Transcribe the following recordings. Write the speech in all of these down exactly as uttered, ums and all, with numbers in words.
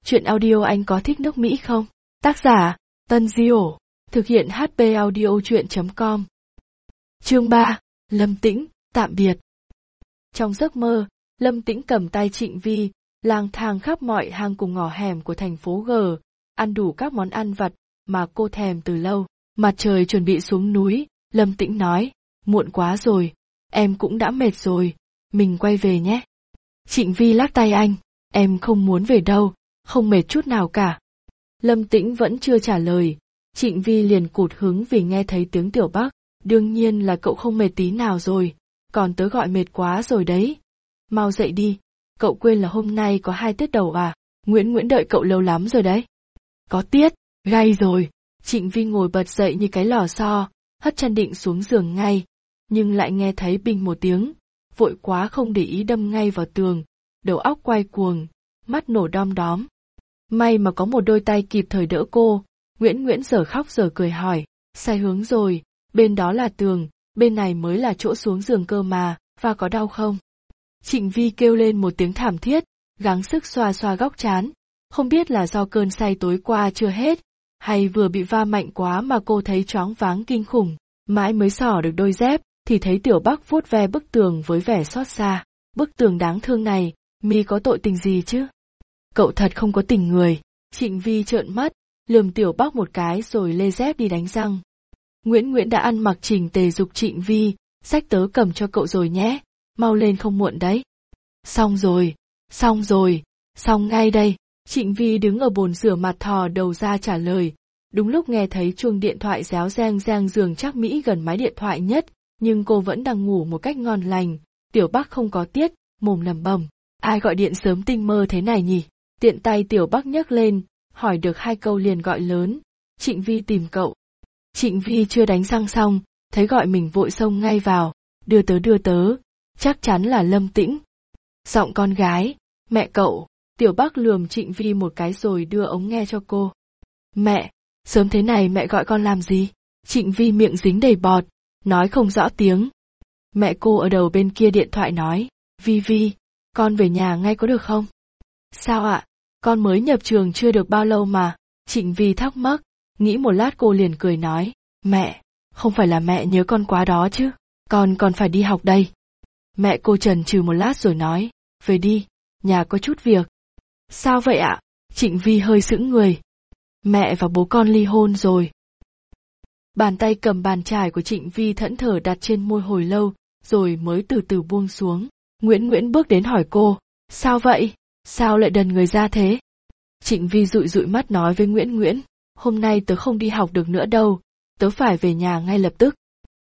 Chuyện audio anh có thích nước Mỹ không? Tác giả, Tân Diểu. Thực hiện hát pê audio chuyện chấm com. Chương ba, Lâm Tĩnh, tạm biệt. Trong giấc mơ, Lâm Tĩnh cầm tay Trịnh Vi, lang thang khắp mọi hang cùng ngõ hẻm của thành phố G, ăn đủ các món ăn vặt mà cô thèm từ lâu. Mặt trời chuẩn bị xuống núi, Lâm Tĩnh nói, muộn quá rồi, em cũng đã mệt rồi, mình quay về nhé. Trịnh Vi lắc tay anh, em không muốn về đâu, không mệt chút nào cả. Lâm Tĩnh vẫn chưa trả lời, Trịnh Vi liền cụt hứng vì nghe thấy tiếng Tiểu Bắc, đương nhiên là cậu không mệt tí nào rồi, còn tớ gọi mệt quá rồi đấy. Mau dậy đi, cậu quên là hôm nay có hai tiết đầu à, Nguyễn Nguyễn đợi cậu lâu lắm rồi đấy. Có tiết, gay rồi, Trịnh Vi ngồi bật dậy như cái lò xo, hất chân định xuống giường ngay, nhưng lại nghe thấy binh một tiếng, vội quá không để ý đâm ngay vào tường, đầu óc quay cuồng, mắt nổ đom đóm. May mà có một đôi tay kịp thời đỡ cô, Nguyễn Nguyễn giờ khóc giờ cười hỏi, sai hướng rồi, bên đó là tường, bên này mới là chỗ xuống giường cơ mà, và có đau không? Trịnh Vi kêu lên một tiếng thảm thiết, gắng sức xoa xoa góc trán, không biết là do cơn say tối qua chưa hết, hay vừa bị va mạnh quá mà cô thấy choáng váng kinh khủng, mãi mới xỏ được đôi dép, thì thấy Tiểu Bắc vuốt ve bức tường với vẻ xót xa, bức tường đáng thương này, mi có tội tình gì chứ? Cậu thật không có tình người. Trịnh Vi trợn mắt, lườm Tiểu Bắc một cái rồi lê dép đi đánh răng. Nguyễn Nguyễn đã ăn mặc chỉnh tề dục Trịnh Vi, sách tớ cầm cho cậu rồi nhé, mau lên không muộn đấy. Xong rồi, xong rồi, xong ngay đây. Trịnh Vi đứng ở bồn rửa mặt thò đầu ra trả lời, đúng lúc nghe thấy chuông điện thoại réo reng reng giường chắc Mỹ gần máy điện thoại nhất, nhưng cô vẫn đang ngủ một cách ngon lành. Tiểu Bắc không có tiết, mồm lẩm bẩm, ai gọi điện sớm tinh mơ thế này nhỉ? Tiện tay Tiểu Bắc nhấc lên, hỏi được hai câu liền gọi lớn, Trịnh Vi tìm cậu. Trịnh Vi chưa đánh răng xong, thấy gọi mình vội xông ngay vào, đưa tớ đưa tớ, chắc chắn là Lâm Tĩnh. Giọng con gái, mẹ cậu. Tiểu Bắc lườm Trịnh Vi một cái rồi đưa ống nghe cho cô. Mẹ, sớm thế này mẹ gọi con làm gì? Trịnh Vi miệng dính đầy bọt, nói không rõ tiếng. Mẹ cô ở đầu bên kia điện thoại nói, Vi Vi, con về nhà ngay có được không? Sao ạ? Con mới nhập trường chưa được bao lâu mà. Trịnh Vi thắc mắc, nghĩ một lát cô liền cười nói, mẹ, không phải là mẹ nhớ con quá đó chứ, con còn phải đi học đây. Mẹ cô chần chừ một lát rồi nói, về đi, nhà có chút việc. Sao vậy ạ? Trịnh Vi hơi sững người. Mẹ và bố con ly hôn rồi. Bàn tay cầm bàn chải của Trịnh Vi thẫn thờ đặt trên môi hồi lâu, rồi mới từ từ buông xuống. Nguyễn Nguyễn bước đến hỏi cô, sao vậy? Sao lại đần người ra thế? Trịnh Vi dụi dụi mắt nói với Nguyễn Nguyễn, hôm nay tớ không đi học được nữa đâu, tớ phải về nhà ngay lập tức.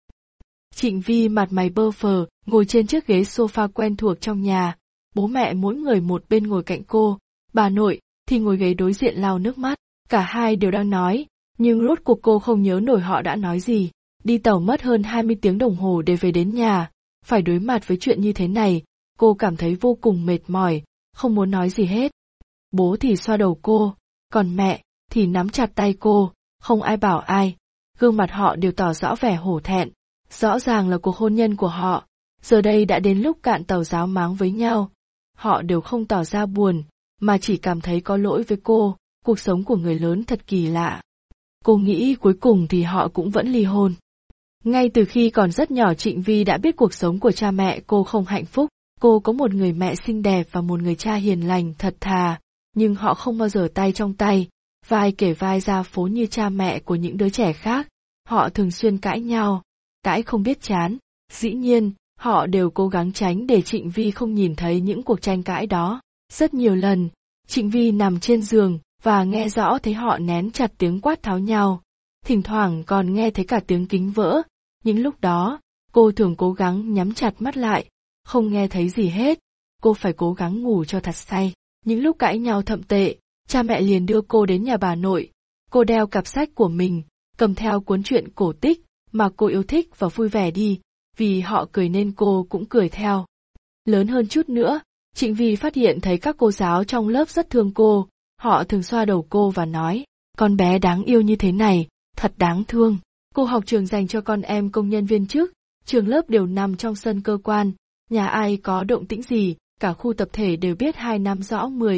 Trịnh Vi mặt mày bơ phờ, ngồi trên chiếc ghế sofa quen thuộc trong nhà, bố mẹ mỗi người một bên ngồi cạnh cô, bà nội thì ngồi ghế đối diện lau nước mắt, cả hai đều đang nói, nhưng rốt cuộc cô không nhớ nổi họ đã nói gì. Đi tàu mất hơn hai mươi tiếng đồng hồ để về đến nhà, phải đối mặt với chuyện như thế này, cô cảm thấy vô cùng mệt mỏi, không muốn nói gì hết. Bố thì xoa đầu cô, còn mẹ thì nắm chặt tay cô, không ai bảo ai, gương mặt họ đều tỏ rõ vẻ hổ thẹn, rõ ràng là cuộc hôn nhân của họ, giờ đây đã đến lúc cạn tàu ráo máng với nhau. Họ đều không tỏ ra buồn, mà chỉ cảm thấy có lỗi với cô, cuộc sống của người lớn thật kỳ lạ. Cô nghĩ cuối cùng thì họ cũng vẫn ly hôn. Ngay từ khi còn rất nhỏ Trịnh Vi đã biết cuộc sống của cha mẹ cô không hạnh phúc, cô có một người mẹ xinh đẹp và một người cha hiền lành thật thà, nhưng họ không bao giờ tay trong tay, vai kể vai ra phố như cha mẹ của những đứa trẻ khác. Họ thường xuyên cãi nhau, cãi không biết chán, dĩ nhiên, họ đều cố gắng tránh để Trịnh Vi không nhìn thấy những cuộc tranh cãi đó. Rất nhiều lần, Trịnh Vi nằm trên giường và nghe rõ thấy họ nén chặt tiếng quát tháo nhau, thỉnh thoảng còn nghe thấy cả tiếng kính vỡ. Những lúc đó, cô thường cố gắng nhắm chặt mắt lại, không nghe thấy gì hết, cô phải cố gắng ngủ cho thật say. Những lúc cãi nhau thậm tệ, cha mẹ liền đưa cô đến nhà bà nội, cô đeo cặp sách của mình, cầm theo cuốn truyện cổ tích mà cô yêu thích và vui vẻ đi, vì họ cười nên cô cũng cười theo. Lớn hơn chút nữa, Trịnh Vi phát hiện thấy các cô giáo trong lớp rất thương cô, họ thường xoa đầu cô và nói, con bé đáng yêu như thế này, thật đáng thương. Cô học trường dành cho con em công nhân viên chức, trường lớp đều nằm trong sân cơ quan, nhà ai có động tĩnh gì, cả khu tập thể đều biết hai năm rõ mười,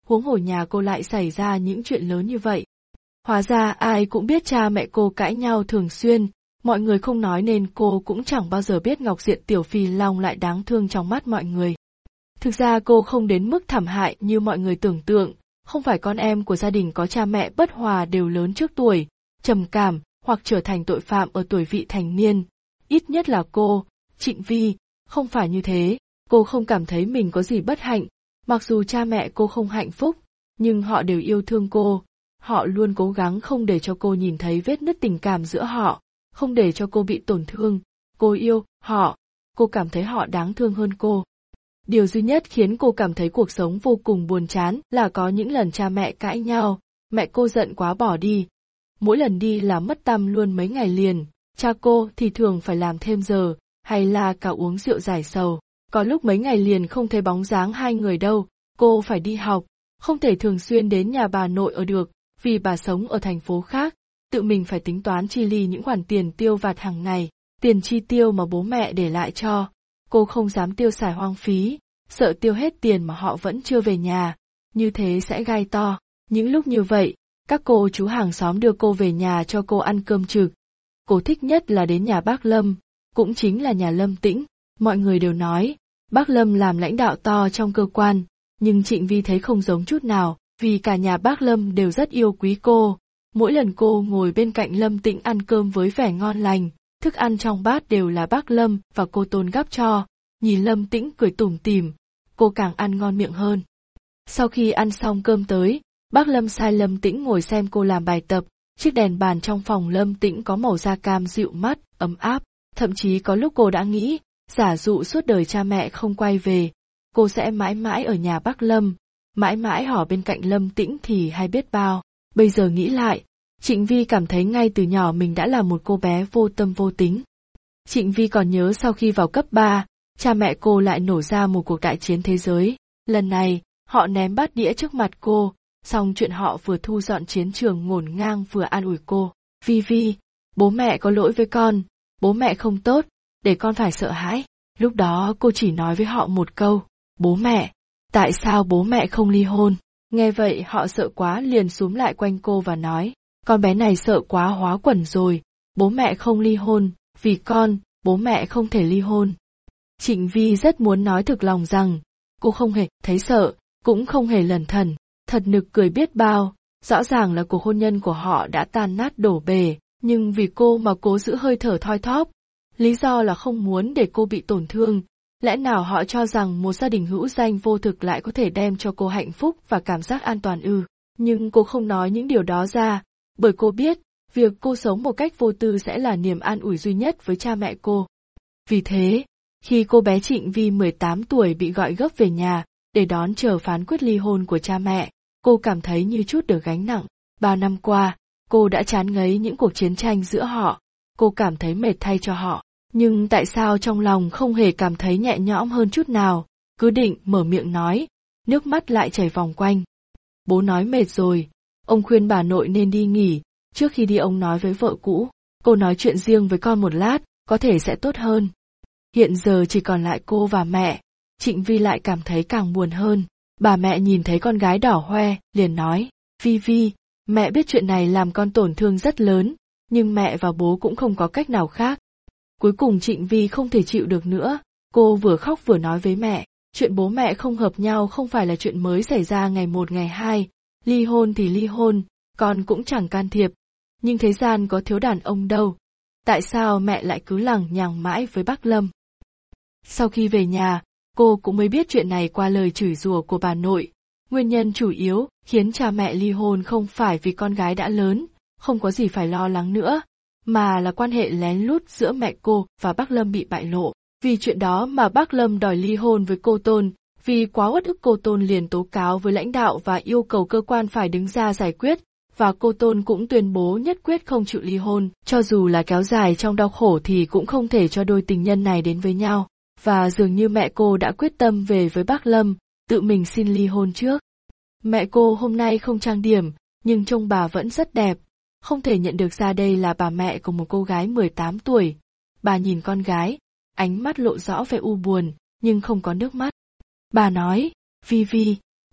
huống hồ nhà cô lại xảy ra những chuyện lớn như vậy. Hóa ra ai cũng biết cha mẹ cô cãi nhau thường xuyên, mọi người không nói nên cô cũng chẳng bao giờ biết Ngọc Diện Tiểu Phi Long lại đáng thương trong mắt mọi người. Thực ra cô không đến mức thảm hại như mọi người tưởng tượng, không phải con em của gia đình có cha mẹ bất hòa đều lớn trước tuổi, trầm cảm, hoặc trở thành tội phạm ở tuổi vị thành niên. Ít nhất là cô, Trịnh Vi, không phải như thế, cô không cảm thấy mình có gì bất hạnh, mặc dù cha mẹ cô không hạnh phúc, nhưng họ đều yêu thương cô, họ luôn cố gắng không để cho cô nhìn thấy vết nứt tình cảm giữa họ, không để cho cô bị tổn thương, cô yêu họ, cô cảm thấy họ đáng thương hơn cô. Điều duy nhất khiến cô cảm thấy cuộc sống vô cùng buồn chán là có những lần cha mẹ cãi nhau, mẹ cô giận quá bỏ đi. Mỗi lần đi là mất tăm luôn mấy ngày liền, cha cô thì thường phải làm thêm giờ, hay là cả uống rượu giải sầu. Có lúc mấy ngày liền không thấy bóng dáng hai người đâu, cô phải đi học, không thể thường xuyên đến nhà bà nội ở được, vì bà sống ở thành phố khác, tự mình phải tính toán chi ly những khoản tiền tiêu vặt hàng ngày, tiền chi tiêu mà bố mẹ để lại cho. Cô không dám tiêu xài hoang phí, sợ tiêu hết tiền mà họ vẫn chưa về nhà, như thế sẽ gai to. Những lúc như vậy, các cô chú hàng xóm đưa cô về nhà cho cô ăn cơm trực. Cô thích nhất là đến nhà bác Lâm, cũng chính là nhà Lâm Tĩnh. Mọi người đều nói, bác Lâm làm lãnh đạo to trong cơ quan, nhưng Trịnh Vi thấy không giống chút nào, vì cả nhà bác Lâm đều rất yêu quý cô. Mỗi lần cô ngồi bên cạnh Lâm Tĩnh ăn cơm với vẻ ngon lành, thức ăn trong bát đều là bác Lâm và cô Tôn gắp cho, nhìn Lâm Tĩnh cười tủm tỉm, cô càng ăn ngon miệng hơn. Sau khi ăn xong cơm tới, bác Lâm sai Lâm Tĩnh ngồi xem cô làm bài tập, chiếc đèn bàn trong phòng Lâm Tĩnh có màu da cam dịu mắt, ấm áp, thậm chí có lúc cô đã nghĩ, giả dụ suốt đời cha mẹ không quay về, cô sẽ mãi mãi ở nhà bác Lâm, mãi mãi ở bên cạnh Lâm Tĩnh thì hay biết bao. Bây giờ nghĩ lại, Trịnh Vi cảm thấy ngay từ nhỏ mình đã là một cô bé vô tâm vô tính. Trịnh Vi còn nhớ sau khi vào cấp ba, cha mẹ cô lại nổ ra một cuộc đại chiến thế giới. Lần này, họ ném bát đĩa trước mặt cô, xong chuyện họ vừa thu dọn chiến trường ngổn ngang vừa an ủi cô. Vi Vi, bố mẹ có lỗi với con, bố mẹ không tốt, để con phải sợ hãi. Lúc đó cô chỉ nói với họ một câu, bố mẹ, tại sao bố mẹ không ly hôn? Nghe vậy họ sợ quá liền xúm lại quanh cô và nói, con bé này sợ quá hóa quẩn rồi, bố mẹ không ly hôn, vì con, bố mẹ không thể ly hôn. Trịnh Vi rất muốn nói thực lòng rằng, cô không hề thấy sợ, cũng không hề lẩn thẩn, thật nực cười biết bao, rõ ràng là cuộc hôn nhân của họ đã tan nát đổ bể, nhưng vì cô mà cố giữ hơi thở thoi thóp. Lý do là không muốn để cô bị tổn thương, lẽ nào họ cho rằng một gia đình hữu danh vô thực lại có thể đem cho cô hạnh phúc và cảm giác an toàn ư? Nhưng cô không nói những điều đó ra, bởi cô biết, việc cô sống một cách vô tư sẽ là niềm an ủi duy nhất với cha mẹ cô. Vì thế, khi cô bé Trịnh Vi mười tám tuổi bị gọi gấp về nhà, để đón chờ phán quyết ly hôn của cha mẹ, cô cảm thấy như chút được gánh nặng. Bao năm qua, cô đã chán ngấy những cuộc chiến tranh giữa họ, cô cảm thấy mệt thay cho họ, nhưng tại sao trong lòng không hề cảm thấy nhẹ nhõm hơn chút nào, cứ định mở miệng nói, nước mắt lại chảy vòng quanh. Bố nói mệt rồi, ông khuyên bà nội nên đi nghỉ, trước khi đi ông nói với vợ cũ, cô nói chuyện riêng với con một lát, có thể sẽ tốt hơn. Hiện giờ chỉ còn lại cô và mẹ, Trịnh Vi lại cảm thấy càng buồn hơn. Bà mẹ nhìn thấy con gái đỏ hoe, liền nói, Vi Vi, mẹ biết chuyện này làm con tổn thương rất lớn, nhưng mẹ và bố cũng không có cách nào khác. Cuối cùng Trịnh Vi không thể chịu được nữa, cô vừa khóc vừa nói với mẹ, chuyện bố mẹ không hợp nhau không phải là chuyện mới xảy ra ngày một ngày hai, ly hôn thì ly hôn, con cũng chẳng can thiệp, nhưng thế gian có thiếu đàn ông đâu, tại sao mẹ lại cứ lằng nhằng mãi với bác Lâm? Sau khi về nhà, cô cũng mới biết chuyện này qua lời chửi rủa của bà nội. Nguyên nhân chủ yếu khiến cha mẹ ly hôn không phải vì con gái đã lớn, không có gì phải lo lắng nữa, mà là quan hệ lén lút giữa mẹ cô và bác Lâm bị bại lộ. Vì chuyện đó mà bác Lâm đòi ly hôn với cô Tôn, vì quá uất ức cô Tôn liền tố cáo với lãnh đạo và yêu cầu cơ quan phải đứng ra giải quyết, và cô Tôn cũng tuyên bố nhất quyết không chịu ly hôn, cho dù là kéo dài trong đau khổ thì cũng không thể cho đôi tình nhân này đến với nhau. Và dường như mẹ cô đã quyết tâm về với bác Lâm, tự mình xin ly hôn trước. Mẹ cô hôm nay không trang điểm, nhưng trông bà vẫn rất đẹp, không thể nhận được ra đây là bà mẹ của một cô gái mười tám tuổi. Bà nhìn con gái, ánh mắt lộ rõ vẻ u buồn, nhưng không có nước mắt. Bà nói, Vi Vi,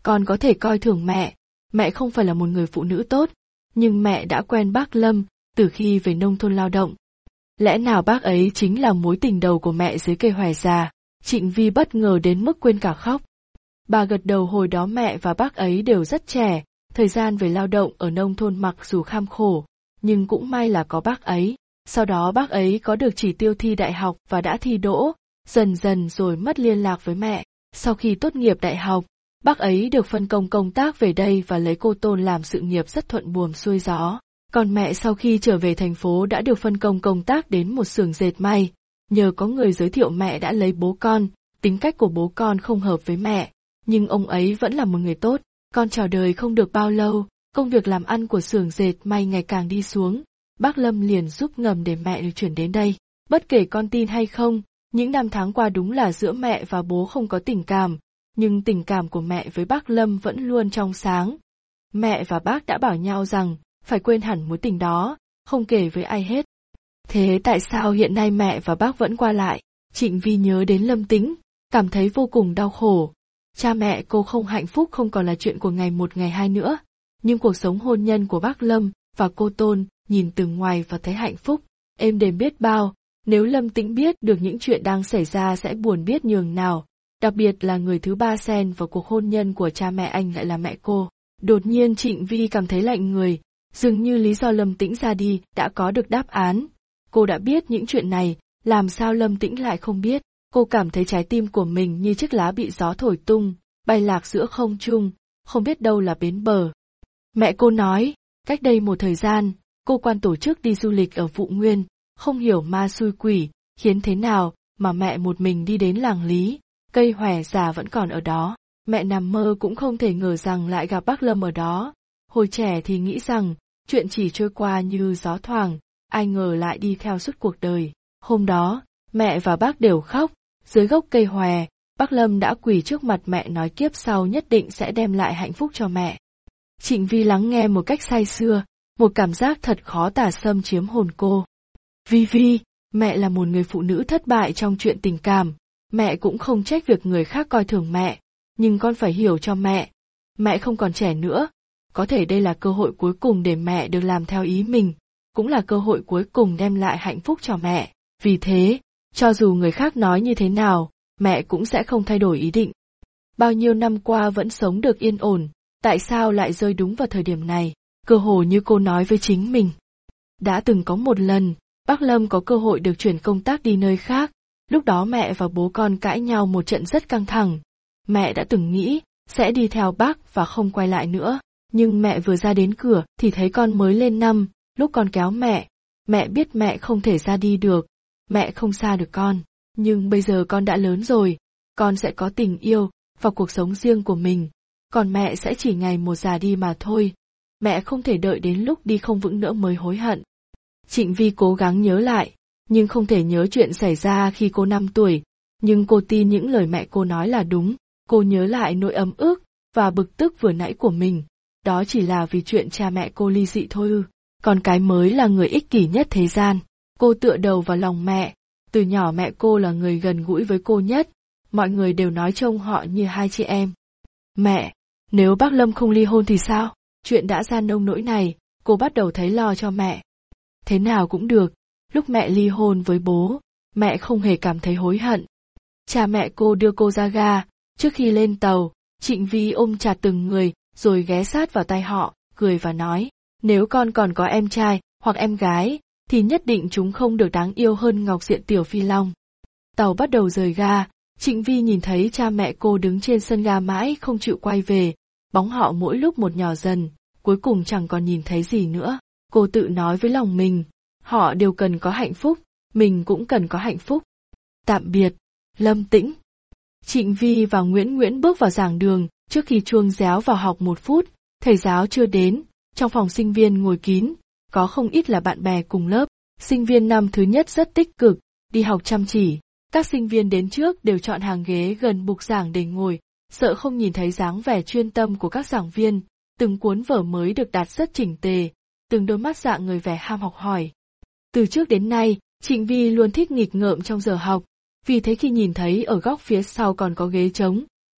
Con có thể coi thường mẹ, mẹ không phải là một người phụ nữ tốt, nhưng mẹ đã quen bác Lâm từ khi về nông thôn lao động. Lẽ nào bác ấy chính là mối tình đầu của mẹ dưới cây hòe già? Trịnh Vi bất ngờ đến mức quên cả khóc. Bà gật đầu, hồi đó mẹ và bác ấy đều rất trẻ, thời gian về lao động ở nông thôn mặc dù kham khổ, nhưng cũng may là có bác ấy. Sau đó bác ấy có được chỉ tiêu thi đại học và đã thi đỗ, dần dần rồi mất liên lạc với mẹ. Sau khi tốt nghiệp đại học, bác ấy được phân công công tác về đây và lấy cô Tôn làm sự nghiệp rất thuận buồm xuôi gió. Còn mẹ sau khi trở về thành phố đã được phân công công tác đến một xưởng dệt may. Nhờ có người giới thiệu mẹ đã lấy bố con, tính cách của bố con không hợp với mẹ, nhưng ông ấy vẫn là một người tốt. Con chào đời không được bao lâu, công việc làm ăn của xưởng dệt may ngày càng đi xuống. Bác Lâm liền giúp ngầm để mẹ được chuyển đến đây. Bất kể con tin hay không, những năm tháng qua đúng là giữa mẹ và bố không có tình cảm, nhưng tình cảm của mẹ với bác Lâm vẫn luôn trong sáng. Mẹ và bác đã bảo nhau rằng phải quên hẳn mối tình đó, không kể với ai hết. Thế tại sao hiện nay mẹ và bác vẫn qua lại? Trịnh Vi nhớ đến Lâm Tĩnh, cảm thấy vô cùng đau khổ. Cha mẹ cô không hạnh phúc không còn là chuyện của ngày một ngày hai nữa, nhưng cuộc sống hôn nhân của bác Lâm và cô Tôn nhìn từ ngoài và thấy hạnh phúc, êm đềm biết bao. Nếu Lâm Tĩnh biết được những chuyện đang xảy ra sẽ buồn biết nhường nào, đặc biệt là người thứ ba xen vào cuộc hôn nhân của cha mẹ anh lại là mẹ cô. Đột nhiên Trịnh Vi cảm thấy lạnh người, dường như lý do Lâm Tĩnh ra đi đã có được đáp án. Cô đã biết những chuyện này, làm sao Lâm Tĩnh lại không biết? Cô cảm thấy trái tim của mình như chiếc lá bị gió thổi tung, bay lạc giữa không trung, không biết đâu là bến bờ. Mẹ cô nói, cách đây một thời gian, cô quan tổ chức đi du lịch ở Vụ Nguyên, không hiểu ma xui quỷ, khiến thế nào mà mẹ một mình đi đến làng Lý, cây hòe già vẫn còn ở đó. Mẹ nằm mơ cũng không thể ngờ rằng lại gặp bác Lâm ở đó. Hồi trẻ thì nghĩ rằng, chuyện chỉ trôi qua như gió thoảng, ai ngờ lại đi theo suốt cuộc đời. Hôm đó, mẹ và bác đều khóc, dưới gốc cây hòe, bác Lâm đã quỳ trước mặt mẹ nói kiếp sau nhất định sẽ đem lại hạnh phúc cho mẹ. Trịnh Vi lắng nghe một cách say sưa, một cảm giác thật khó tả xâm chiếm hồn cô. Vi Vi, mẹ là một người phụ nữ thất bại trong chuyện tình cảm, mẹ cũng không trách việc người khác coi thường mẹ, nhưng con phải hiểu cho mẹ. Mẹ không còn trẻ nữa, có thể đây là cơ hội cuối cùng để mẹ được làm theo ý mình, cũng là cơ hội cuối cùng đem lại hạnh phúc cho mẹ. Vì thế, cho dù người khác nói như thế nào, mẹ cũng sẽ không thay đổi ý định. Bao nhiêu năm qua vẫn sống được yên ổn, tại sao lại rơi đúng vào thời điểm này? Cơ hồ như cô nói với chính mình. Đã từng có một lần, bác Lâm có cơ hội được chuyển công tác đi nơi khác, lúc đó mẹ và bố con cãi nhau một trận rất căng thẳng. Mẹ đã từng nghĩ sẽ đi theo bác và không quay lại nữa, nhưng mẹ vừa ra đến cửa thì thấy con mới lên năm, lúc con kéo mẹ, mẹ biết mẹ không thể ra đi được, mẹ không xa được con, nhưng bây giờ con đã lớn rồi, con sẽ có tình yêu và cuộc sống riêng của mình, còn mẹ sẽ chỉ ngày một già đi mà thôi, mẹ không thể đợi đến lúc đi không vững nữa mới hối hận. Trịnh Vi cố gắng nhớ lại, nhưng không thể nhớ chuyện xảy ra khi cô năm tuổi, nhưng cô tin những lời mẹ cô nói là đúng. Cô nhớ lại nỗi ấm ức và bực tức vừa nãy của mình, đó chỉ là vì chuyện cha mẹ cô ly dị thôi ư, còn cái mới là người ích kỷ nhất thế gian. Cô tựa đầu vào lòng mẹ, từ nhỏ mẹ cô là người gần gũi với cô nhất, mọi người đều nói trông họ như hai chị em. Mẹ, nếu bác Lâm không ly hôn thì sao? Chuyện đã ra nông nỗi này, cô bắt đầu thấy lo cho mẹ. Thế nào cũng được, lúc mẹ ly hôn với bố, mẹ không hề cảm thấy hối hận. Cha mẹ cô đưa cô ra ga. Trước khi lên tàu, Trịnh Vi ôm chặt từng người, rồi ghé sát vào tai họ, cười và nói, nếu con còn có em trai hoặc em gái, thì nhất định chúng không được đáng yêu hơn Ngọc Diện Tiểu Phi Long. Tàu bắt đầu rời ga, Trịnh Vi nhìn thấy cha mẹ cô đứng trên sân ga mãi không chịu quay về, bóng họ mỗi lúc một nhỏ dần, cuối cùng chẳng còn nhìn thấy gì nữa. Cô tự nói với lòng mình, họ đều cần có hạnh phúc, mình cũng cần có hạnh phúc. Tạm biệt, Lâm Tĩnh. Trịnh Vi và Nguyễn Nguyễn bước vào giảng đường, trước khi chuông réo vào học một phút, thầy giáo chưa đến, trong phòng sinh viên ngồi kín, có không ít là bạn bè cùng lớp. Sinh viên năm thứ nhất rất tích cực, đi học chăm chỉ, các sinh viên đến trước đều chọn hàng ghế gần bục giảng để ngồi, sợ không nhìn thấy dáng vẻ chuyên tâm của các giảng viên, từng cuốn vở mới được đặt rất chỉnh tề, từng đôi mắt dạng người vẻ ham học hỏi. Từ trước đến nay, Trịnh Vi luôn thích nghịch ngợm trong giờ học, vì thế khi nhìn thấy ở góc phía sau còn có ghế trống,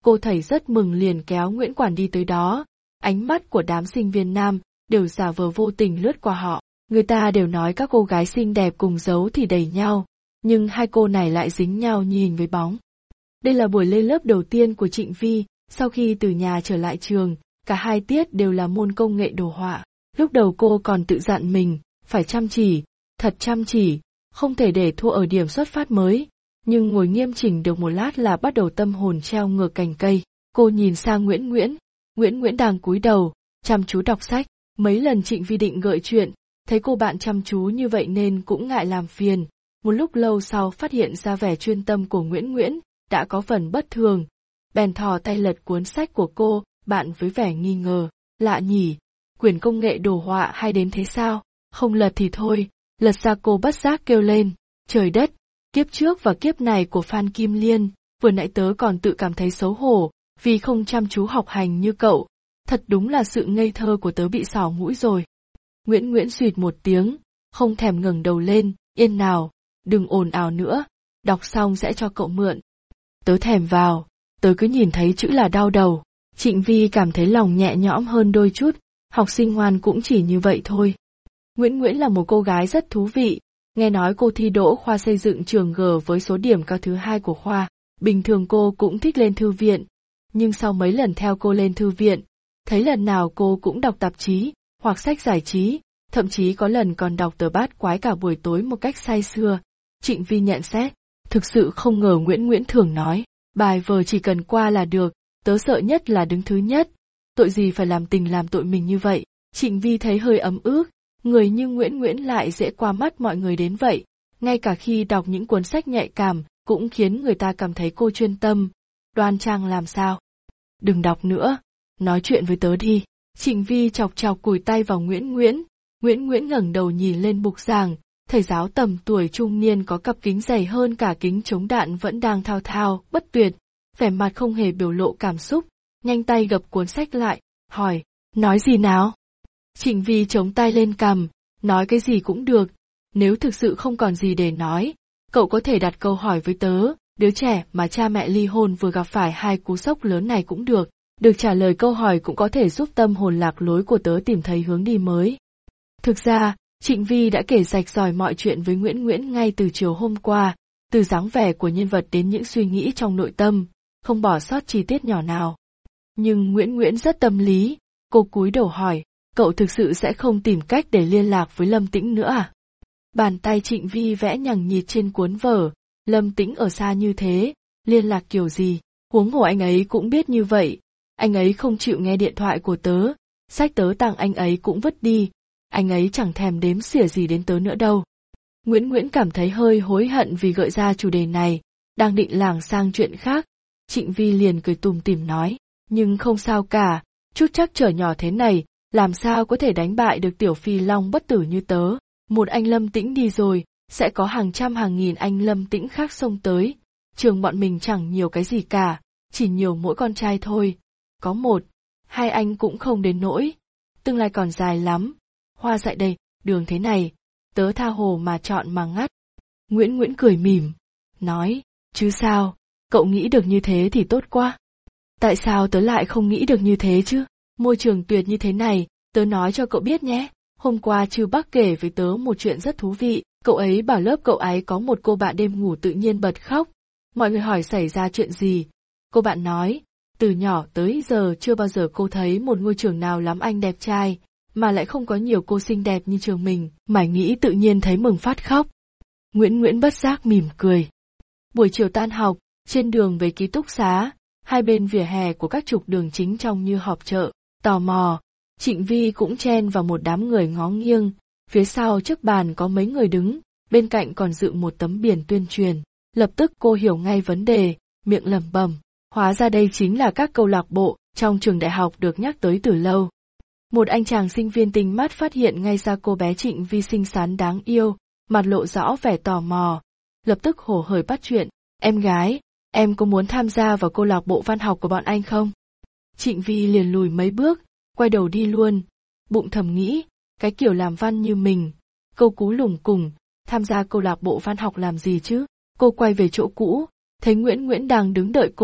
Cô thầy rất mừng liền kéo Nguyễn Quản đi tới đó. Ánh mắt của đám sinh viên nam đều giả vờ vô tình lướt qua họ. Người ta đều nói các cô gái xinh đẹp cùng giấu thì đầy nhau, nhưng hai cô này lại dính nhau như hình với bóng. Đây là buổi lên lớp đầu tiên của Trịnh Vi, sau khi từ nhà trở lại trường, cả hai tiết đều là môn công nghệ đồ họa. Lúc đầu cô còn tự dặn mình, phải chăm chỉ, thật chăm chỉ, không thể để thua ở điểm xuất phát mới. Nhưng ngồi nghiêm chỉnh được một lát là bắt đầu tâm hồn treo ngược cành cây. Cô nhìn sang Nguyễn Nguyễn, Nguyễn Nguyễn đang cúi đầu, chăm chú đọc sách. Mấy lần Trịnh Vi định gợi chuyện, thấy cô bạn chăm chú như vậy nên cũng ngại làm phiền. Một lúc lâu sau phát hiện ra vẻ chuyên tâm của Nguyễn Nguyễn đã có phần bất thường, bèn thò tay lật cuốn sách của cô, bạn với vẻ nghi ngờ. Lạ nhỉ, quyển công nghệ đồ họa hay đến thế sao? Không lật thì thôi. Lật ra cô bất giác kêu lên, trời đất, kiếp trước và kiếp này của Phan Kim Liên, vừa nãy tớ còn tự cảm thấy xấu hổ, vì không chăm chú học hành như cậu. Thật đúng là sự ngây thơ của tớ bị xỏ mũi rồi. Nguyễn Nguyễn xuyệt một tiếng, không thèm ngẩng đầu lên, yên nào, đừng ồn ào nữa, đọc xong sẽ cho cậu mượn. Tớ thèm vào, tớ cứ nhìn thấy chữ là đau đầu. Trịnh Vi cảm thấy lòng nhẹ nhõm hơn đôi chút, học sinh ngoan cũng chỉ như vậy thôi. Nguyễn Nguyễn là một cô gái rất thú vị, nghe nói cô thi đỗ khoa xây dựng trường G với số điểm cao thứ hai của khoa. Bình thường cô cũng thích lên thư viện, nhưng sau mấy lần theo cô lên thư viện, thấy lần nào cô cũng đọc tạp chí, hoặc sách giải trí, thậm chí có lần còn đọc tờ Bát Quái cả buổi tối một cách say sưa. Trịnh Vi nhận xét, thực sự không ngờ Nguyễn Nguyễn thường nói, bài vở chỉ cần qua là được, tớ sợ nhất là đứng thứ nhất, tội gì phải làm tình làm tội mình như vậy. Trịnh Vi thấy hơi ấm ức, người như Nguyễn Nguyễn lại dễ qua mắt mọi người đến vậy, ngay cả khi đọc những cuốn sách nhạy cảm, cũng khiến người ta cảm thấy cô chuyên tâm, đoan trang làm sao. Đừng đọc nữa, nói chuyện với tớ đi. Trịnh Vi chọc chọc cùi tay vào Nguyễn Nguyễn. Nguyễn Nguyễn ngẩng đầu nhìn lên bục giảng, thầy giáo tầm tuổi trung niên có cặp kính dày hơn cả kính chống đạn vẫn đang thao thao, bất tuyệt, vẻ mặt không hề biểu lộ cảm xúc, nhanh tay gập cuốn sách lại, hỏi, nói gì nào? Trịnh Vi chống tay lên cằm, nói cái gì cũng được, nếu thực sự không còn gì để nói, cậu có thể đặt câu hỏi với tớ, đứa trẻ mà cha mẹ ly hôn vừa gặp phải hai cú sốc lớn này cũng được, được trả lời câu hỏi cũng có thể giúp tâm hồn lạc lối của tớ tìm thấy hướng đi mới. Thực ra, Trịnh Vi đã kể rạch ròi mọi chuyện với Nguyễn Nguyễn ngay từ chiều hôm qua, từ dáng vẻ của nhân vật đến những suy nghĩ trong nội tâm, không bỏ sót chi tiết nhỏ nào. Nhưng Nguyễn Nguyễn rất tâm lý, cô cúi đầu hỏi, cậu thực sự sẽ không tìm cách để liên lạc với Lâm Tĩnh nữa à? Bàn tay Trịnh Vi vẽ nhằng nhịt trên cuốn vở, Lâm Tĩnh ở xa như thế, liên lạc kiểu gì, huống hồ anh ấy cũng biết như vậy, anh ấy không chịu nghe điện thoại của tớ, sách tớ tặng anh ấy cũng vứt đi, anh ấy chẳng thèm đếm xỉa gì đến tớ nữa đâu. Nguyễn Nguyễn cảm thấy hơi hối hận vì gợi ra chủ đề này, đang định lảng sang chuyện khác, Trịnh Vi liền cười tủm tỉm nói, nhưng không sao cả, chút trắc trở nhỏ thế này, làm sao có thể đánh bại được tiểu phi long bất tử như tớ, một anh Lâm Tĩnh đi rồi, sẽ có hàng trăm hàng nghìn anh Lâm Tĩnh khác xông tới, trường bọn mình chẳng nhiều cái gì cả, chỉ nhiều mỗi con trai thôi, có một, hai anh cũng không đến nỗi, tương lai còn dài lắm, hoa dại đây, đường thế này, tớ tha hồ mà chọn mà ngắt. Nguyễn Nguyễn cười mỉm, nói, chứ sao, cậu nghĩ được như thế thì tốt quá. Tại sao tớ lại không nghĩ được như thế chứ? Môi trường tuyệt như thế này, tớ nói cho cậu biết nhé. Hôm qua Trư Bắc kể với tớ một chuyện rất thú vị, cậu ấy bảo lớp cậu ấy có một cô bạn đêm ngủ tự nhiên bật khóc. Mọi người hỏi xảy ra chuyện gì. Cô bạn nói, từ nhỏ tới giờ chưa bao giờ cô thấy một ngôi trường nào lắm anh đẹp trai, mà lại không có nhiều cô xinh đẹp như trường mình, mải nghĩ tự nhiên thấy mừng phát khóc. Nguyễn Nguyễn bất giác mỉm cười. Buổi chiều tan học, trên đường về ký túc xá, hai bên vỉa hè của các trục đường chính trông như họp chợ, tò mò. Trịnh Vi cũng chen vào một đám người ngó nghiêng, phía sau trước bàn có mấy người đứng, bên cạnh còn dựng một tấm biển tuyên truyền. Lập tức cô hiểu ngay vấn đề, miệng lẩm bẩm, hóa ra đây chính là các câu lạc bộ trong trường đại học được nhắc tới từ lâu. Một anh chàng sinh viên tinh mắt phát hiện ngay ra cô bé Trịnh Vi xinh xắn đáng yêu, mặt lộ rõ vẻ tò mò, lập tức hổ hởi bắt chuyện, em gái, em có muốn tham gia vào câu lạc bộ văn học của bọn anh không? Trịnh Vi liền lùi mấy bước, quay đầu đi luôn, bụng thầm nghĩ, cái kiểu làm văn như mình, câu cú lủng củng, tham gia câu lạc bộ văn học làm gì chứ? Cô quay về chỗ cũ, thấy Nguyễn Nguyễn đang đứng đợi cô,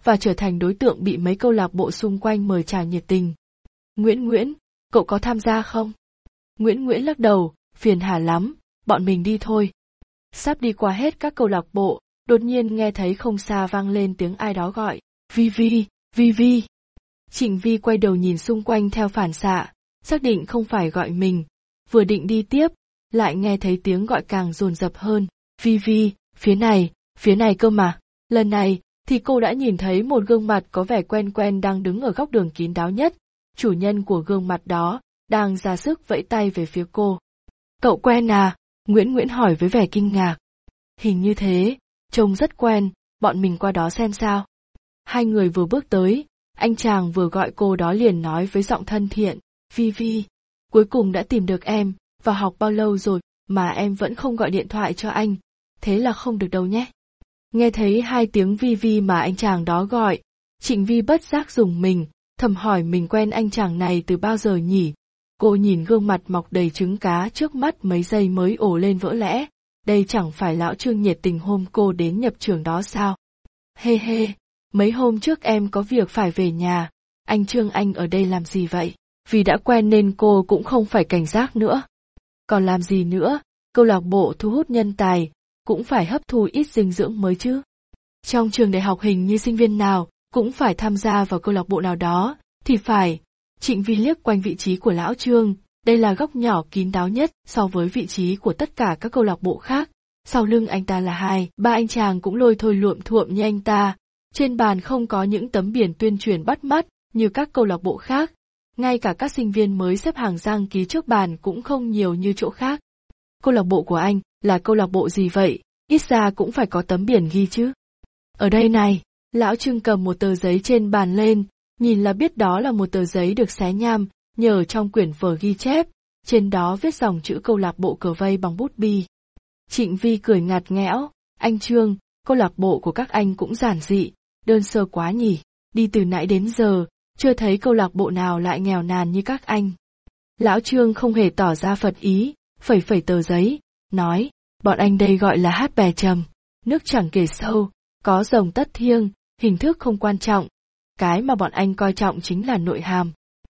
và trở thành đối tượng bị mấy câu lạc bộ xung quanh mời chào nhiệt tình. Nguyễn Nguyễn, cậu có tham gia không? Nguyễn Nguyễn lắc đầu, phiền hà lắm, bọn mình đi thôi. Sắp đi qua hết các câu lạc bộ, đột nhiên nghe thấy không xa vang lên tiếng ai đó gọi, Vi Vi, Vi Vi. Trịnh Vi quay đầu nhìn xung quanh theo phản xạ, xác định không phải gọi mình, vừa định đi tiếp, lại nghe thấy tiếng gọi càng dồn dập hơn, Vi Vi, phía này, phía này cơ mà. Lần này, thì cô đã nhìn thấy một gương mặt có vẻ quen quen đang đứng ở góc đường kín đáo nhất, chủ nhân của gương mặt đó, đang ra sức vẫy tay về phía cô. Cậu quen à? Nguyễn Nguyễn hỏi với vẻ kinh ngạc. Hình như thế, trông rất quen, bọn mình qua đó xem sao. Hai người vừa bước tới, anh chàng vừa gọi cô đó liền nói với giọng thân thiện, Vi Vi, cuối cùng đã tìm được em, vào học bao lâu rồi mà em vẫn không gọi điện thoại cho anh, thế là không được đâu nhé. Nghe thấy hai tiếng Vi Vi mà anh chàng đó gọi, Trịnh Vi bất giác rùng mình, thầm hỏi mình quen anh chàng này từ bao giờ nhỉ. Cô nhìn gương mặt mọc đầy trứng cá trước mắt mấy giây mới ồ lên vỡ lẽ, đây chẳng phải lão Trương nhiệt tình hôm cô đến nhập trường đó sao? Hê hê, mấy hôm trước em có việc phải về nhà, anh Trương anh ở đây làm gì vậy? Vì đã quen nên cô cũng không phải cảnh giác nữa. Còn làm gì nữa, câu lạc bộ thu hút nhân tài, cũng phải hấp thu ít dinh dưỡng mới chứ. Trong trường đại học hình như sinh viên nào cũng phải tham gia vào câu lạc bộ nào đó, thì phải. Trịnh Vi liếc quanh vị trí của lão Trương, đây là góc nhỏ kín đáo nhất so với vị trí của tất cả các câu lạc bộ khác. Sau lưng anh ta là hai, ba anh chàng cũng lôi thôi luộm thuộm như anh ta. Trên bàn không có những tấm biển tuyên truyền bắt mắt như các câu lạc bộ khác. Ngay cả các sinh viên mới xếp hàng đăng ký trước bàn cũng không nhiều như chỗ khác. Câu lạc bộ của anh là câu lạc bộ gì vậy? Ít ra cũng phải có tấm biển ghi chứ. Ở đây này, lão Trương cầm một tờ giấy trên bàn lên, nhìn là biết đó là một tờ giấy được xé nham, nhờ trong quyển vở ghi chép, trên đó viết dòng chữ câu lạc bộ cờ vây bằng bút bi. Trịnh Vi cười ngặt nghẽo, anh Trương, câu lạc bộ của các anh cũng giản dị, đơn sơ quá nhỉ, đi từ nãy đến giờ, chưa thấy câu lạc bộ nào lại nghèo nàn như các anh. Lão Trương không hề tỏ ra phật ý, phẩy phẩy tờ giấy, nói, bọn anh đây gọi là hát bè trầm, nước chẳng kể sâu, có rồng tất thiêng, hình thức không quan trọng, cái mà bọn anh coi trọng chính là nội hàm.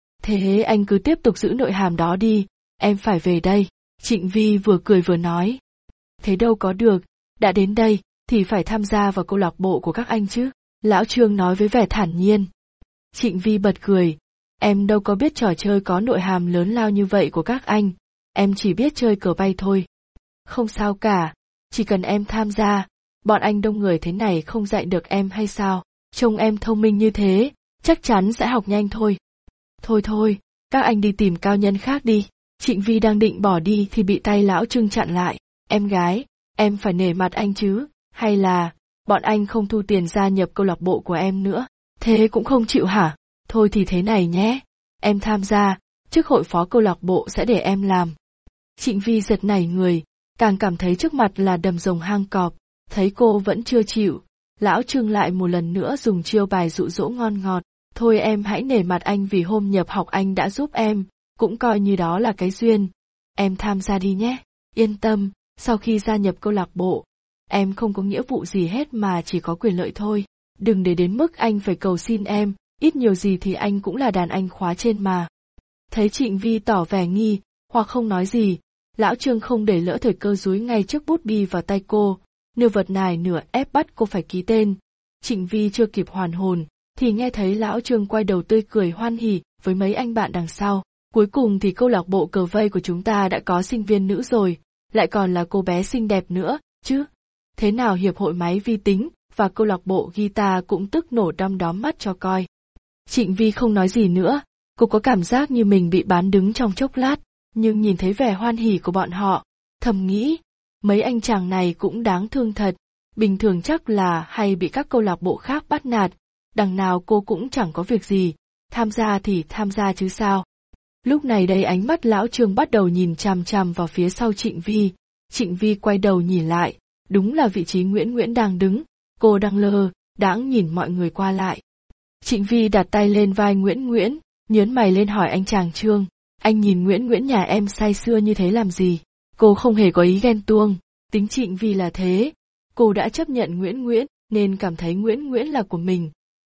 Thế anh cứ tiếp tục giữ nội hàm đó đi, em phải về đây. Trịnh Vi vừa cười vừa nói. Thế đâu có được, đã đến đây, thì phải tham gia vào câu lạc bộ của các anh chứ, lão Trương nói với vẻ thản nhiên. Trịnh Vi bật cười, em đâu có biết trò chơi có nội hàm lớn lao như vậy của các anh, em chỉ biết chơi cờ bay thôi. Không sao cả, chỉ cần em tham gia, bọn anh đông người thế này không dạy được em hay sao, trông em thông minh như thế, chắc chắn sẽ học nhanh thôi. Thôi thôi, các anh đi tìm cao nhân khác đi. Trịnh Vi đang định bỏ đi thì bị tay lão Trương chặn lại. Em gái, em phải nể mặt anh chứ, hay là, bọn anh không thu tiền gia nhập câu lạc bộ của em nữa, thế cũng không chịu hả? Thôi thì thế này nhé, em tham gia, trước hội phó câu lạc bộ sẽ để em làm. Trịnh Vi giật nảy người, càng cảm thấy trước mặt là đầm rồng hang cọp, thấy cô vẫn chưa chịu, lão Trương lại một lần nữa dùng chiêu bài dụ dỗ ngon ngọt. Thôi em hãy nể mặt anh vì hôm nhập học anh đã giúp em, cũng coi như đó là cái duyên. Em tham gia đi nhé, yên tâm, sau khi gia nhập câu lạc bộ, em không có nghĩa vụ gì hết mà chỉ có quyền lợi thôi. Đừng để đến mức anh phải cầu xin em, ít nhiều gì thì anh cũng là đàn anh khóa trên mà. Thấy Trịnh Vi tỏ vẻ nghi, hoặc không nói gì, lão Trương không để lỡ thời cơ dúi ngay trước bút bi vào tay cô, nửa vật nài nửa ép bắt cô phải ký tên. Trịnh Vi chưa kịp hoàn hồn, thì nghe thấy lão Trương quay đầu tươi cười hoan hỉ với mấy anh bạn đằng sau. Cuối cùng thì câu lạc bộ cờ vây của chúng ta đã có sinh viên nữ rồi, lại còn là cô bé xinh đẹp nữa, chứ. Thế nào hiệp hội máy vi tính và câu lạc bộ guitar cũng tức nổ đom đóm mắt cho coi. Trịnh Vi không nói gì nữa, cô có cảm giác như mình bị bán đứng trong chốc lát, nhưng nhìn thấy vẻ hoan hỉ của bọn họ, thầm nghĩ, mấy anh chàng này cũng đáng thương thật, bình thường chắc là hay bị các câu lạc bộ khác bắt nạt. Đằng nào cô cũng chẳng có việc gì, tham gia thì tham gia chứ sao. Lúc này đây ánh mắt lão Trương bắt đầu nhìn chằm chằm vào phía sau Trịnh Vi. Trịnh Vi quay đầu nhìn lại, đúng là vị trí Nguyễn Nguyễn đang đứng, cô đang lơ, đãng nhìn mọi người qua lại. Trịnh Vi đặt tay lên vai Nguyễn Nguyễn, nhớn mày lên hỏi anh chàng Trương, anh nhìn Nguyễn Nguyễn nhà em say sưa như thế làm gì? Cô không hề có ý ghen tuông, tính Trịnh Vi là thế, cô đã chấp nhận Nguyễn Nguyễn, nên cảm thấy Nguyễn Nguyễn là của mình.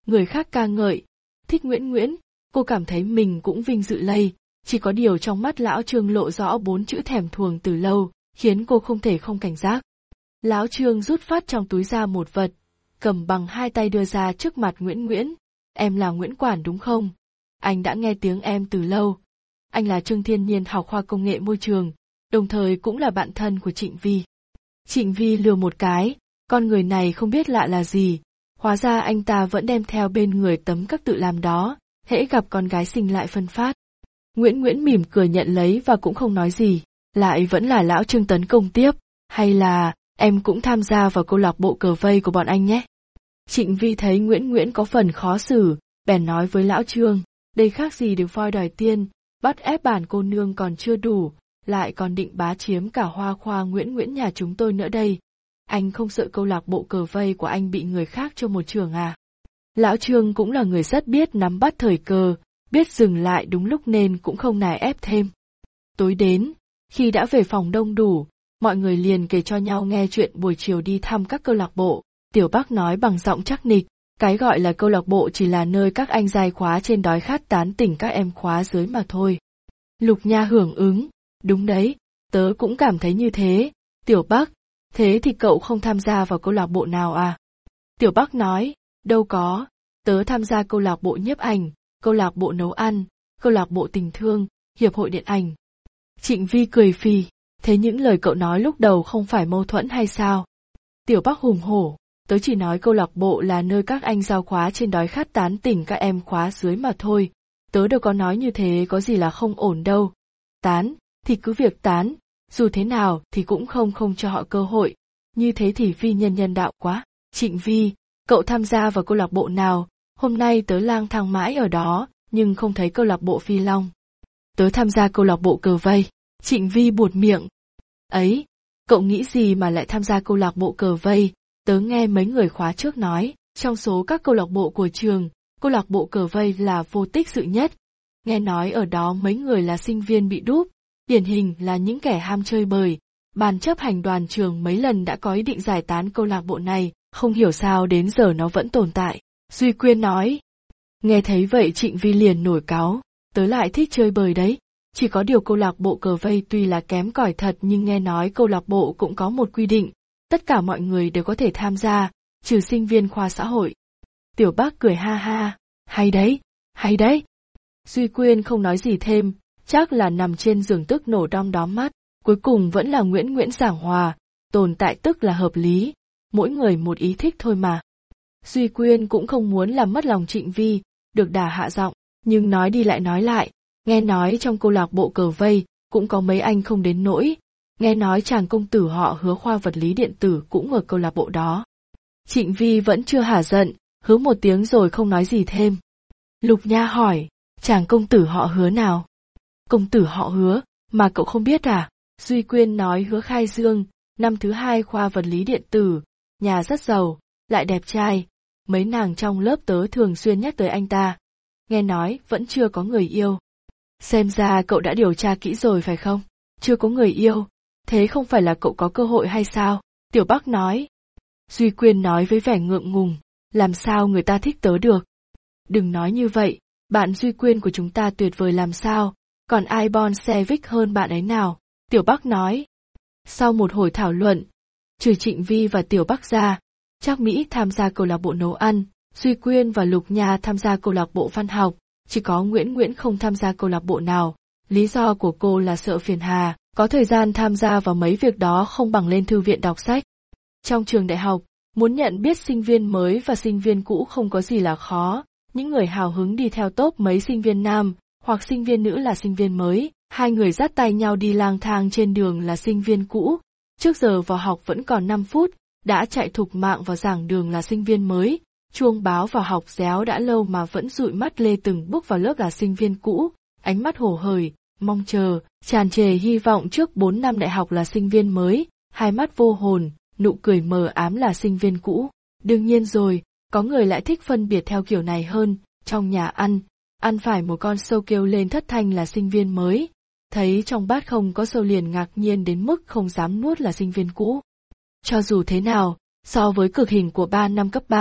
người khác ca ngợi, thích Nguyễn Nguyễn, cô cảm thấy mình cũng vinh dự lây, chỉ có điều trong mắt lão Trương lộ rõ bốn chữ thèm thuồng từ lâu, khiến cô không thể không cảnh giác. Lão Trương rút phát trong túi ra một vật, cầm bằng hai tay đưa ra trước mặt Nguyễn Nguyễn. Em là Nguyễn Quản đúng không? Anh đã nghe tiếng em từ lâu. Anh là Trương Thiên Nhiên học khoa công nghệ môi trường, đồng thời cũng là bạn thân của Trịnh Vi. Trịnh Vi lừa một cái, con người này không biết lạ là gì, hóa ra anh ta vẫn đem theo bên người tấm các tự làm đó, hễ gặp con gái xinh lại phân phát. Nguyễn Nguyễn mỉm cười nhận lấy và cũng không nói gì, lại vẫn là lão Trương tấn công tiếp, hay là em cũng tham gia vào câu lạc bộ cờ vây của bọn anh nhé. Trịnh Vi thấy Nguyễn Nguyễn có phần khó xử, bèn nói với lão Trương, đây khác gì được voi đòi tiên, bắt ép bản cô nương còn chưa đủ, lại còn định bá chiếm cả hoa khoa Nguyễn Nguyễn nhà chúng tôi nữa đây. Anh không sợ câu lạc bộ cờ vây của anh bị người khác cho một trường à? Lão Trương cũng là người rất biết nắm bắt thời cơ, biết dừng lại đúng lúc nên cũng không nài ép thêm. Tối đến, khi đã về phòng đông đủ, mọi người liền kể cho nhau nghe chuyện buổi chiều đi thăm các câu lạc bộ. Tiểu Bắc nói bằng giọng chắc nịch, cái gọi là câu lạc bộ chỉ là nơi các anh giai khóa trên đói khát tán tỉnh các em khóa dưới mà thôi. Lục Nha hưởng ứng, đúng đấy, tớ cũng cảm thấy như thế. Tiểu Bắc, thế thì cậu không tham gia vào câu lạc bộ nào à? Tiểu Bắc nói, đâu có, tớ tham gia câu lạc bộ nhiếp ảnh, câu lạc bộ nấu ăn, câu lạc bộ tình thương, hiệp hội điện ảnh. Trịnh Vi cười phì, thế những lời cậu nói lúc đầu không phải mâu thuẫn hay sao? Tiểu Bắc hùng hổ, tớ chỉ nói câu lạc bộ là nơi các anh giao khóa trên đói khát tán tỉnh các em khóa dưới mà thôi, tớ đâu có nói như thế có gì là không ổn đâu. Tán, thì cứ việc tán, dù thế nào thì cũng không không cho họ cơ hội, như thế thì phi nhân nhân đạo quá. Trịnh Vi, cậu tham gia vào câu lạc bộ nào? Hôm nay tớ lang thang mãi ở đó, nhưng không thấy câu lạc bộ Phi Long. Tớ tham gia câu lạc bộ cờ vây. Trịnh Vi buột miệng. Ấy, cậu nghĩ gì mà lại tham gia câu lạc bộ cờ vây? Tớ nghe mấy người khóa trước nói, trong số các câu lạc bộ của trường, câu lạc bộ cờ vây là vô tích sự nhất. Nghe nói ở đó mấy người là sinh viên bị đúp, điển hình là những kẻ ham chơi bời. Ban chấp hành đoàn trường mấy lần đã có ý định giải tán câu lạc bộ này, không hiểu sao đến giờ nó vẫn tồn tại. Duy Quyên nói. Nghe thấy vậy Trịnh Vi liền nổi cáu, tớ lại thích chơi bời đấy. Chỉ có điều câu lạc bộ cờ vây tuy là kém cỏi thật nhưng nghe nói câu lạc bộ cũng có một quy định, tất cả mọi người đều có thể tham gia, trừ sinh viên khoa xã hội. Tiểu Bắc cười ha ha, hay đấy, hay đấy. Duy Quyên không nói gì thêm, chắc là nằm trên giường tức nổ đom đóm mắt, cuối cùng vẫn là Nguyễn Nguyễn giảng hòa, tồn tại tức là hợp lý, mỗi người một ý thích thôi mà. Duy Quyên cũng không muốn làm mất lòng Trịnh Vi, được đà hạ giọng, nhưng nói đi lại nói lại, nghe nói trong câu lạc bộ cờ vây cũng có mấy anh không đến nỗi, nghe nói chàng công tử họ Hứa khoa vật lý điện tử cũng ở câu lạc bộ đó. Trịnh Vi vẫn chưa hả giận, hứ một tiếng rồi không nói gì thêm. Lục Nha hỏi, chàng công tử họ Hứa nào? Công tử họ Hứa, mà cậu không biết à? Duy Quyên nói Hứa Khai Dương, năm thứ hai khoa vật lý điện tử, nhà rất giàu, lại đẹp trai, mấy nàng trong lớp tớ thường xuyên nhắc tới anh ta. Nghe nói vẫn chưa có người yêu. Xem ra cậu đã điều tra kỹ rồi phải không? Chưa có người yêu, thế không phải là cậu có cơ hội hay sao? Tiểu Bắc nói. Duy Quyên nói với vẻ ngượng ngùng, làm sao người ta thích tớ được? Đừng nói như vậy, bạn Duy Quyên của chúng ta tuyệt vời làm sao, còn ai bon xe vích hơn bạn ấy nào? Tiểu Bắc nói. Sau một hồi thảo luận, trừ Trịnh Vi và Tiểu Bắc ra, Trác Mỹ tham gia câu lạc bộ nấu ăn, Duy Quyên và Lục Nha tham gia câu lạc bộ văn học, chỉ có Nguyễn Nguyễn không tham gia câu lạc bộ nào. Lý do của cô là sợ phiền hà, có thời gian tham gia vào mấy việc đó không bằng lên thư viện đọc sách. Trong trường đại học, muốn nhận biết sinh viên mới và sinh viên cũ không có gì là khó, những người hào hứng đi theo top mấy sinh viên nam, hoặc sinh viên nữ là sinh viên mới, hai người dắt tay nhau đi lang thang trên đường là sinh viên cũ. Trước giờ vào học vẫn còn năm phút, đã chạy thục mạng vào giảng đường là sinh viên mới, chuông báo vào học réo đã lâu mà vẫn dụi mắt lê từng bước vào lớp là sinh viên cũ, ánh mắt hổ hởi, mong chờ, tràn trề hy vọng trước bốn năm đại học là sinh viên mới, hai mắt vô hồn, nụ cười mờ ám là sinh viên cũ. Đương nhiên rồi, có người lại thích phân biệt theo kiểu này hơn, trong nhà ăn, ăn phải một con sâu kêu lên thất thanh là sinh viên mới, thấy trong bát không có sâu liền ngạc nhiên đến mức không dám nuốt là sinh viên cũ. Cho dù thế nào, so với cực hình của ba năm cấp ba,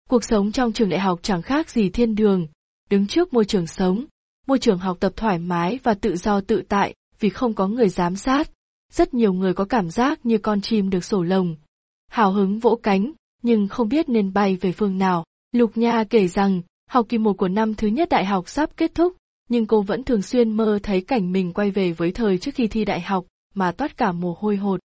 Cuộc sống trong trường đại học chẳng khác gì thiên đường, đứng trước môi trường sống, môi trường học tập thoải mái và tự do tự tại vì không có người giám sát. Rất nhiều người có cảm giác như con chim được sổ lồng, hào hứng vỗ cánh, nhưng không biết nên bay về phương nào. Lục Nha kể rằng, học kỳ một của năm thứ nhất đại học sắp kết thúc, nhưng cô vẫn thường xuyên mơ thấy cảnh mình quay về với thời trước khi thi đại học, mà toát cả mồ hôi hột.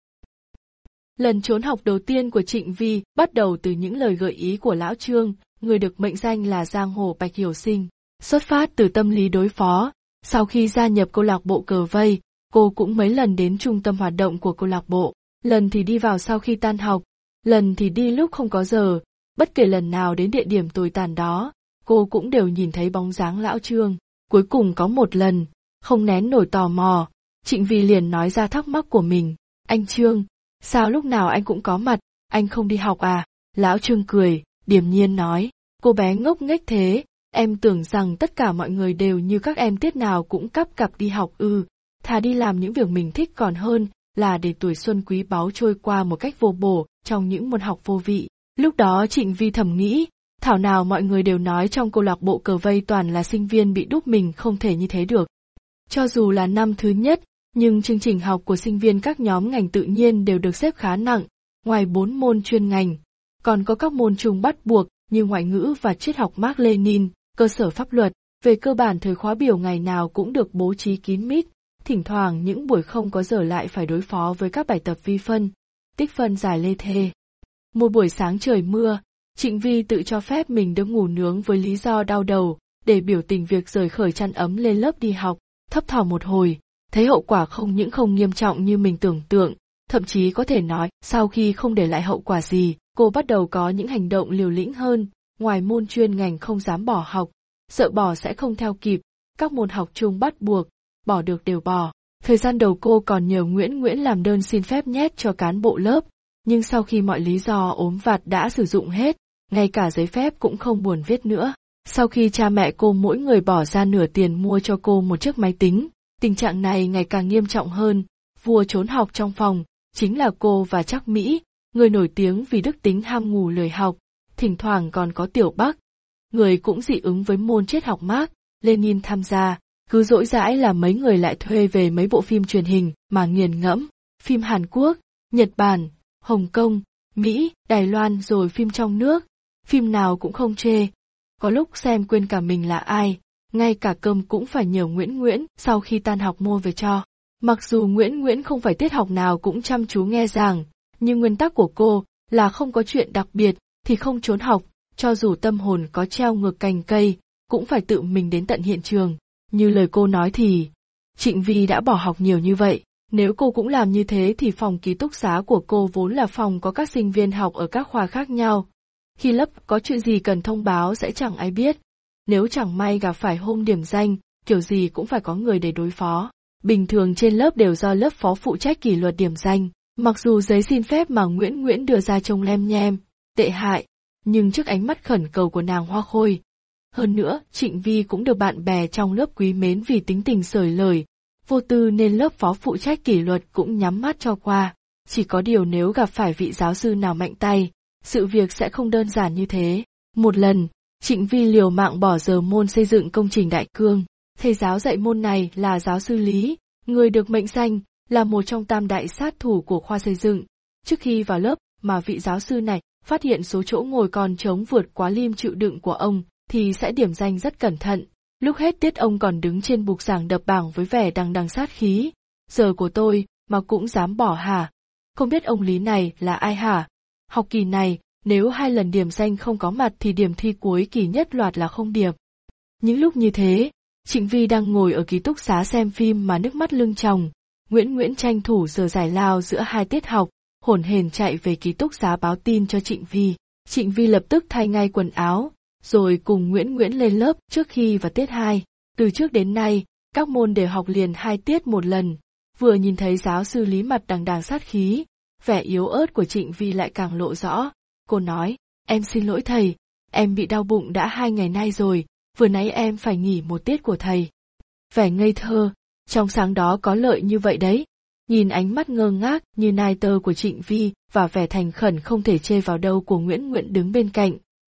Lần trốn học đầu tiên của Trịnh Vi bắt đầu từ những lời gợi ý của Lão Trương, người được mệnh danh là Giang Hồ Bạch Hiểu Sinh. Xuất phát từ tâm lý đối phó, sau khi gia nhập câu lạc bộ cờ vây, cô cũng mấy lần đến trung tâm hoạt động của câu lạc bộ, lần thì đi vào sau khi tan học, lần thì đi lúc không có giờ, bất kể lần nào đến địa điểm tồi tàn đó, cô cũng đều nhìn thấy bóng dáng Lão Trương. Cuối cùng có một lần, không nén nổi tò mò, Trịnh Vi liền nói ra thắc mắc của mình. Anh Trương, sao lúc nào anh cũng có mặt, anh không đi học à? Lão Trương cười, điềm nhiên nói, cô bé ngốc nghếch thế, em tưởng rằng tất cả mọi người đều như các em tiết nào cũng cắp cặp đi học ư, thà đi làm những việc mình thích còn hơn là để tuổi xuân quý báu trôi qua một cách vô bổ trong những môn học vô vị. Lúc đó Trịnh Vi thầm nghĩ, thảo nào mọi người đều nói trong câu lạc bộ cờ vây toàn là sinh viên bị đúp mình, không thể như thế được. Cho dù là năm thứ nhất, nhưng chương trình học của sinh viên các nhóm ngành tự nhiên đều được xếp khá nặng, ngoài bốn môn chuyên ngành, còn có các môn chung bắt buộc như ngoại ngữ và triết học Mác Lênin, cơ sở pháp luật. Về cơ bản thời khóa biểu ngày nào cũng được bố trí kín mít, thỉnh thoảng những buổi không có giờ lại phải đối phó với các bài tập vi phân, tích phân giải lê thê. Một buổi sáng trời mưa, Trịnh Vi tự cho phép mình được ngủ nướng với lý do đau đầu, để biểu tình việc rời khỏi chăn ấm lên lớp đi học, thấp thỏm một hồi, thấy hậu quả không những không nghiêm trọng như mình tưởng tượng, thậm chí có thể nói, sau khi không để lại hậu quả gì, cô bắt đầu có những hành động liều lĩnh hơn, ngoài môn chuyên ngành không dám bỏ học, sợ bỏ sẽ không theo kịp, các môn học chung bắt buộc, bỏ được đều bỏ. Thời gian đầu cô còn nhờ Nguyễn Nguyễn làm đơn xin phép nhét cho cán bộ lớp, nhưng sau khi mọi lý do ốm vặt đã sử dụng hết, ngay cả giấy phép cũng không buồn viết nữa. Sau khi cha mẹ cô mỗi người bỏ ra nửa tiền mua cho cô một chiếc máy tính, tình trạng này ngày càng nghiêm trọng hơn, vua trốn học trong phòng, chính là cô và Trác Mỹ, người nổi tiếng vì đức tính ham ngủ lười học, thỉnh thoảng còn có Tiểu Bắc, người cũng dị ứng với môn triết học Mác Lênin tham gia, cứ dỗi dãi là mấy người lại thuê về mấy bộ phim truyền hình mà nghiền ngẫm, phim Hàn Quốc, Nhật Bản, Hồng Kông, Mỹ, Đài Loan rồi phim trong nước, phim nào cũng không chê. Có lúc xem quên cả mình là ai, ngay cả cơm cũng phải nhờ Nguyễn Nguyễn sau khi tan học mua về cho. Mặc dù Nguyễn Nguyễn không phải tiết học nào cũng chăm chú nghe giảng, nhưng nguyên tắc của cô là không có chuyện đặc biệt thì không trốn học, cho dù tâm hồn có treo ngược cành cây, cũng phải tự mình đến tận hiện trường. Như lời cô nói thì, Trịnh Vi đã bỏ học nhiều như vậy, nếu cô cũng làm như thế thì phòng ký túc xá của cô vốn là phòng có các sinh viên học ở các khoa khác nhau. Khi lớp có chuyện gì cần thông báo sẽ chẳng ai biết. Nếu chẳng may gặp phải hôm điểm danh, kiểu gì cũng phải có người để đối phó. Bình thường trên lớp đều do lớp phó phụ trách kỷ luật điểm danh, mặc dù giấy xin phép mà Nguyễn Nguyễn đưa ra trông lem nhem, tệ hại, nhưng trước ánh mắt khẩn cầu của nàng Hoa Khôi. Hơn nữa, Trịnh Vi cũng được bạn bè trong lớp quý mến vì tính tình xởi lởi, vô tư nên lớp phó phụ trách kỷ luật cũng nhắm mắt cho qua. Chỉ có điều nếu gặp phải vị giáo sư nào mạnh tay, sự việc sẽ không đơn giản như thế. Một lần, Trịnh Vi liều mạng bỏ giờ môn xây dựng công trình đại cương. Thầy giáo dạy môn này là giáo sư Lý, người được mệnh danh là một trong tam đại sát thủ của khoa xây dựng. Trước khi vào lớp mà vị giáo sư này phát hiện số chỗ ngồi còn trống vượt quá lim chịu đựng của ông, thì sẽ điểm danh rất cẩn thận. Lúc hết tiết ông còn đứng trên bục giảng đập bảng với vẻ đằng đằng sát khí. Giờ của tôi mà cũng dám bỏ hả? Không biết ông Lý này là ai hả? Học kỳ này, nếu hai lần điểm danh không có mặt thì điểm thi cuối kỳ nhất loạt là không điểm. Những lúc như thế, Trịnh Vi đang ngồi ở ký túc xá xem phim mà nước mắt lưng tròng. Nguyễn Nguyễn tranh thủ giờ giải lao giữa hai tiết học, hổn hển chạy về ký túc xá báo tin cho Trịnh Vi. Trịnh Vi lập tức thay ngay quần áo, rồi cùng Nguyễn Nguyễn lên lớp trước khi vào tiết hai. Từ trước đến nay, các môn đều học liền hai tiết một lần. Vừa nhìn thấy giáo sư Lý mặt đằng đằng sát khí, vẻ yếu ớt của Trịnh Vi lại càng lộ rõ. Cô nói, em xin lỗi thầy, em bị đau bụng đã hai ngày nay rồi, vừa nãy em phải nghỉ một tiết của thầy. Vẻ ngây thơ, trong sáng đó có lợi như vậy đấy. Nhìn ánh mắt ngơ ngác như nai tơ của Trịnh Vi và vẻ thành khẩn không thể chê vào đâu của Nguyễn Nguyễn đứng bên cạnh,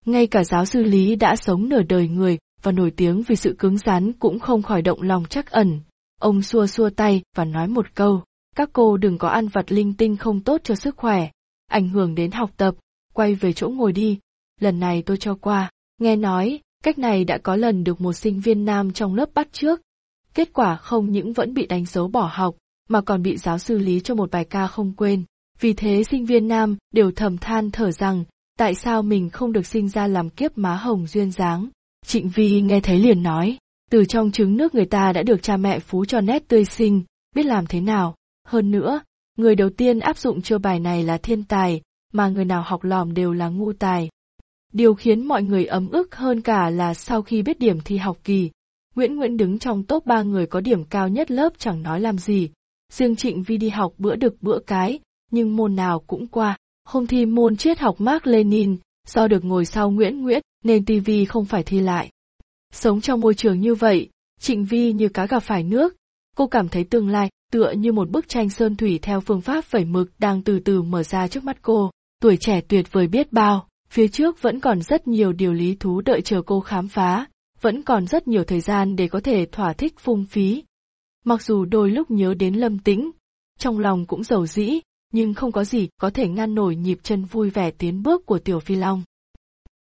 Ngay cả giáo sư Lý đã sống nửa đời người và nổi tiếng vì sự cứng rắn cũng không khỏi động lòng trắc ẩn. Ông xua xua tay và nói một câu, các cô đừng có ăn vặt linh tinh không tốt cho sức khỏe, ảnh hưởng đến học tập, quay về chỗ ngồi đi, lần này tôi cho qua. Nghe nói, cách này đã có lần được một sinh viên nam trong lớp bắt trước. Kết quả không những vẫn bị đánh dấu bỏ học, mà còn bị giáo sư Lý cho một bài ca không quên. Vì thế sinh viên nam đều thầm than thở rằng, tại sao mình không được sinh ra làm kiếp má hồng duyên dáng. Trịnh Vi nghe thấy liền nói, từ trong trứng nước người ta đã được cha mẹ phú cho nét tươi xinh, biết làm thế nào. Hơn nữa, người đầu tiên áp dụng chiêu bài này là thiên tài, mà người nào học lỏm đều là ngu tài. Điều khiến mọi người ấm ức hơn cả là sau khi biết điểm thi học kỳ, Nguyễn Nguyễn đứng trong top ba người có điểm cao nhất lớp chẳng nói làm gì. Riêng Trịnh Vi đi học bữa đực bữa cái, nhưng môn nào cũng qua. Hôm thi môn triết học Mác Lênin, do được ngồi sau Nguyễn Nguyễn nên ti vi không phải thi lại. Sống trong môi trường như vậy, Trịnh Vi như cá gặp phải nước. Cô cảm thấy tương lai tựa như một bức tranh sơn thủy theo phương pháp vẩy mực đang từ từ mở ra trước mắt cô. Tuổi trẻ tuyệt vời biết bao, phía trước vẫn còn rất nhiều điều lý thú đợi chờ cô khám phá, vẫn còn rất nhiều thời gian để có thể thỏa thích phung phí. Mặc dù đôi lúc nhớ đến Lâm Tĩnh, trong lòng cũng dầu dĩ, nhưng không có gì có thể ngăn nổi nhịp chân vui vẻ tiến bước của Tiểu Phi Long.